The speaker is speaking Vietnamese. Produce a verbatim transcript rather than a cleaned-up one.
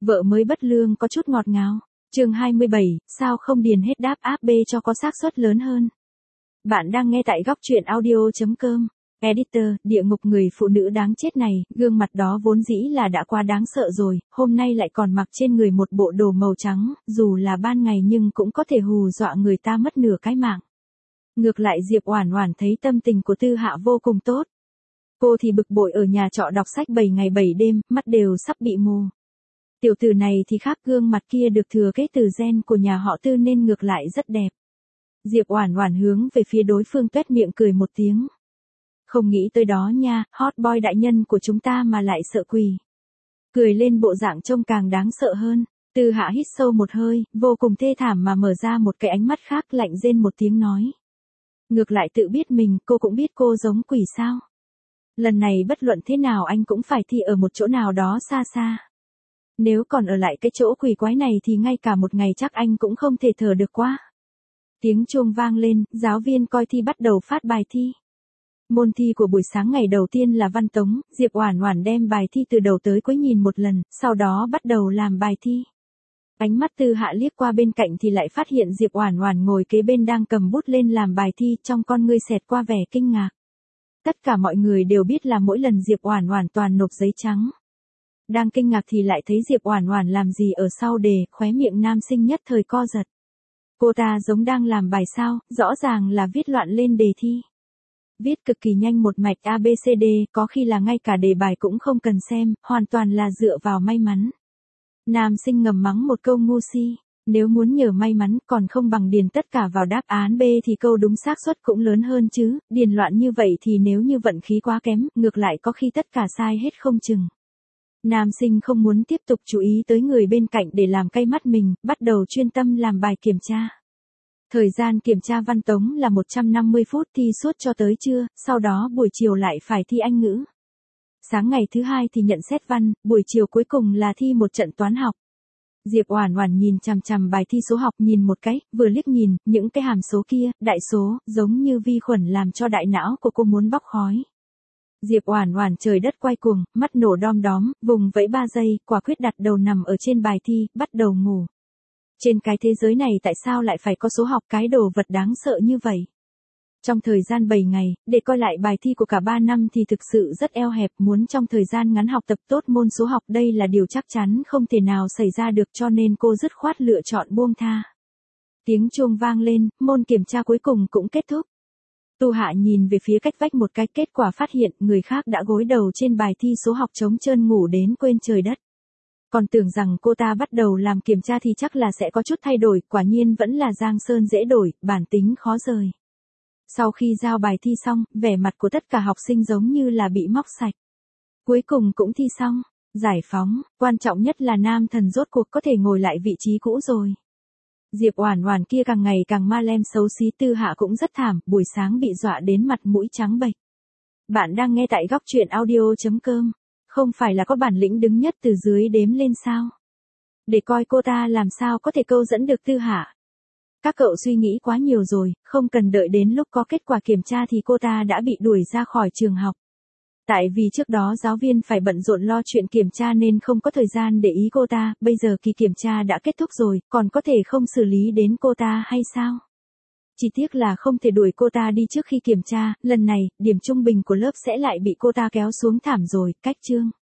Vợ mới bất lương có chút ngọt ngào. Chương hai mươi bảy, sao không điền hết đáp áp B cho có xác suất lớn hơn. Bạn đang nghe tại góc truyện audio chấm com. Editor, địa ngục người phụ nữ đáng chết này, gương mặt đó vốn dĩ là đã quá đáng sợ rồi, hôm nay lại còn mặc trên người một bộ đồ màu trắng, dù là ban ngày nhưng cũng có thể hù dọa người ta mất nửa cái mạng. Ngược lại Diệp Oản Oản thấy tâm tình của Tư Hạ vô cùng tốt. Cô thì bực bội ở nhà trọ đọc sách bảy ngày bảy đêm, mắt đều sắp bị mù. Tiểu tử này thì khác, gương mặt kia được thừa kế từ gen của nhà họ Tư nên ngược lại rất đẹp. Diệp Oản Oản hướng về phía đối phương tuét miệng cười một tiếng. Không nghĩ tới đó nha, hot boy đại nhân của chúng ta mà lại sợ quỷ. Cười lên bộ dạng trông càng đáng sợ hơn. Tư Hạ hít sâu một hơi, vô cùng thê thảm mà mở ra một cái ánh mắt khác, lạnh rên một tiếng nói. Ngược lại tự biết mình, cô cũng biết cô giống quỷ sao. Lần này bất luận thế nào anh cũng phải thi ở một chỗ nào đó xa xa. Nếu còn ở lại cái chỗ quỷ quái này thì ngay cả một ngày chắc anh cũng không thể thở được quá. Tiếng chuông vang lên, giáo viên coi thi bắt đầu phát bài thi. Môn thi của buổi sáng ngày đầu tiên là văn tống, Diệp Oản Oản đem bài thi từ đầu tới cuối nhìn một lần, sau đó bắt đầu làm bài thi. Ánh mắt Tư Hạ liếc qua bên cạnh thì lại phát hiện Diệp Oản Oản ngồi kế bên đang cầm bút lên làm bài thi, trong con ngươi xẹt qua vẻ kinh ngạc. Tất cả mọi người đều biết là mỗi lần Diệp Oản Oản toàn nộp giấy trắng. Đang kinh ngạc thì lại thấy Diệp Oản Oản làm gì ở sau đề, khóe miệng nam sinh nhất thời co giật. Cô ta giống đang làm bài sao, rõ ràng là viết loạn lên đề thi. Viết cực kỳ nhanh một mạch A B C D, có khi là ngay cả đề bài cũng không cần xem, hoàn toàn là dựa vào may mắn. Nam sinh ngầm mắng một câu ngu si, nếu muốn nhờ may mắn còn không bằng điền tất cả vào đáp án B thì câu đúng xác suất cũng lớn hơn chứ, điền loạn như vậy thì nếu như vận khí quá kém, ngược lại có khi tất cả sai hết không chừng. Nam sinh không muốn tiếp tục chú ý tới người bên cạnh để làm cay mắt mình, bắt đầu chuyên tâm làm bài kiểm tra. Thời gian kiểm tra văn tống là một trăm năm mươi phút, thi suốt cho tới trưa, sau đó buổi chiều lại phải thi Anh ngữ. Sáng ngày thứ hai thì nhận xét văn, buổi chiều cuối cùng là thi một trận toán học. Diệp Oản Oản nhìn chằm chằm bài thi số học nhìn một cái, vừa liếc nhìn, những cái hàm số kia, đại số, giống như vi khuẩn làm cho đại não của cô muốn bốc khói. Diệp Oản Oản trời đất quay cuồng, mắt nổ đom đóm, vùng vẫy ba giây, quả quyết đặt đầu nằm ở trên bài thi, bắt đầu ngủ. Trên cái thế giới này tại sao lại phải có số học, cái đồ vật đáng sợ như vậy? Trong thời gian bảy ngày, để coi lại bài thi của cả ba năm thì thực sự rất eo hẹp, muốn trong thời gian ngắn học tập tốt môn số học đây là điều chắc chắn không thể nào xảy ra được, cho nên cô dứt khoát lựa chọn buông tha. Tiếng chuông vang lên, môn kiểm tra cuối cùng cũng kết thúc. Tu Hạ nhìn về phía cách vách một cái, kết quả phát hiện người khác đã gối đầu trên bài thi số học trống trơn ngủ đến quên trời đất. Còn tưởng rằng cô ta bắt đầu làm kiểm tra thì chắc là sẽ có chút thay đổi, quả nhiên vẫn là giang sơn dễ đổi, bản tính khó rời. Sau khi giao bài thi xong, vẻ mặt của tất cả học sinh giống như là bị móc sạch. Cuối cùng cũng thi xong, giải phóng, quan trọng nhất là nam thần rốt cuộc có thể ngồi lại vị trí cũ rồi. Diệp Oản Oản kia càng ngày càng ma lem xấu xí, Tư Hạ cũng rất thảm, buổi sáng bị dọa đến mặt mũi trắng bệch. Bạn đang nghe tại góc truyện audio chấm com. Không phải là có bản lĩnh đứng nhất từ dưới đếm lên sao? Để coi cô ta làm sao có thể câu dẫn được Tư Hạ. Các cậu suy nghĩ quá nhiều rồi, không cần đợi đến lúc có kết quả kiểm tra thì cô ta đã bị đuổi ra khỏi trường học. Tại vì trước đó giáo viên phải bận rộn lo chuyện kiểm tra nên không có thời gian để ý cô ta, bây giờ kỳ kiểm tra đã kết thúc rồi, còn có thể không xử lý đến cô ta hay sao? Chỉ tiếc là không thể đuổi cô ta đi trước khi kiểm tra, lần này, điểm trung bình của lớp sẽ lại bị cô ta kéo xuống thảm rồi, cách chương.